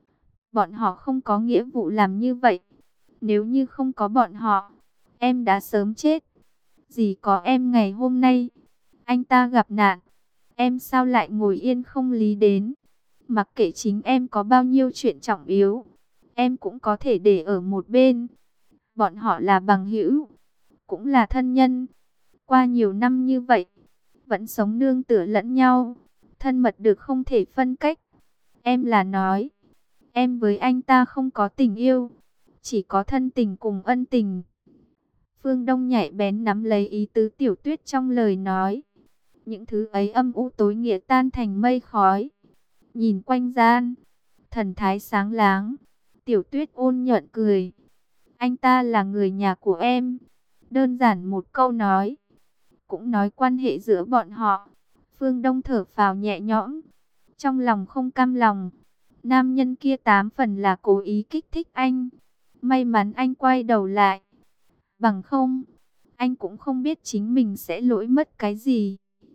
Bọn họ không có nghĩa vụ làm như vậy. Nếu như không có bọn họ, em đã sớm chết. Gì có em ngày hôm nay. Anh ta gặp nạn, em sao lại ngồi yên không lý đến. Mặc kệ chính em có bao nhiêu chuyện trọng yếu, em cũng có thể để ở một bên. Bọn họ là bằng hữu, cũng là thân nhân. Qua nhiều năm như vậy, vẫn sống nương tựa lẫn nhau, thân mật được không thể phân cách. Em là nói, em với anh ta không có tình yêu, chỉ có thân tình cùng ân tình. Phương Đông nhạy bén nắm lấy ý tứ Tiểu Tuyết trong lời nói. Những thứ ấy âm u tối nghĩa tan thành mây khói. Nhìn quanh gian, thần thái sáng láng. Tiểu Tuyết ôn nhuận cười. Anh ta là người nhà của em. Đơn giản một câu nói, cũng nói quan hệ giữa bọn họ. Phương Đông thở phào nhẹ nhõm, trong lòng không cam lòng. Nam nhân kia 8 phần là cố ý kích thích anh. May mắn anh quay đầu lại. Bằng không, anh cũng không biết chính mình sẽ lỗi mất cái gì.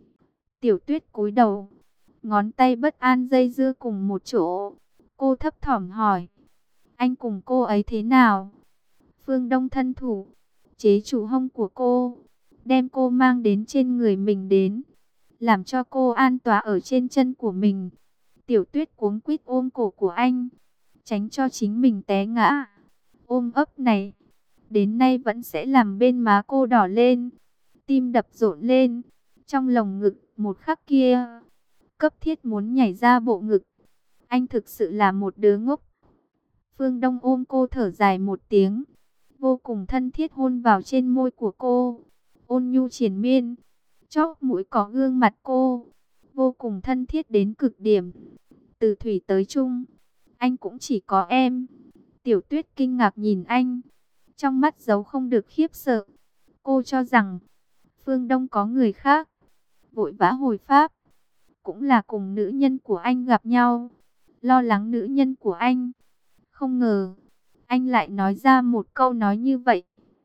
Tiểu Tuyết cúi đầu, ngón tay bất an dây dưa cùng một chỗ. Cô thấp thỏm hỏi, anh cùng cô ấy thế nào? Phương Đông thân thủ, chế trụ hông của cô, đem cô mang đến trên người mình đến, làm cho cô an tọa ở trên chân của mình. Tiểu Tuyết cuống quýt ôm cổ của anh, tránh cho chính mình té ngã. Ôm ấp này, đến nay vẫn sẽ làm bên má cô đỏ lên, tim đập rộn lên. Trong lồng ngực một khắc kia, cấp thiết muốn nhảy ra bộ ngực. Anh thực sự là một đứa ngốc. Phương Đông ôm cô thở dài một tiếng, vô cùng thân thiết hôn vào trên môi của cô, ôn nhu triền miên, chóp mũi có gương mặt cô, vô cùng thân thiết đến cực điểm. Từ thủy tới chung, anh cũng chỉ có em. Tiểu Tuyết kinh ngạc nhìn anh, trong mắt giấu không được khiếp sợ. Cô cho rằng Phương Đông có người khác, vội vã hồi pháp, cũng là cùng nữ nhân của anh gặp nhau, lo lắng nữ nhân của anh. Không ngờ, anh lại nói ra một câu nói như vậy.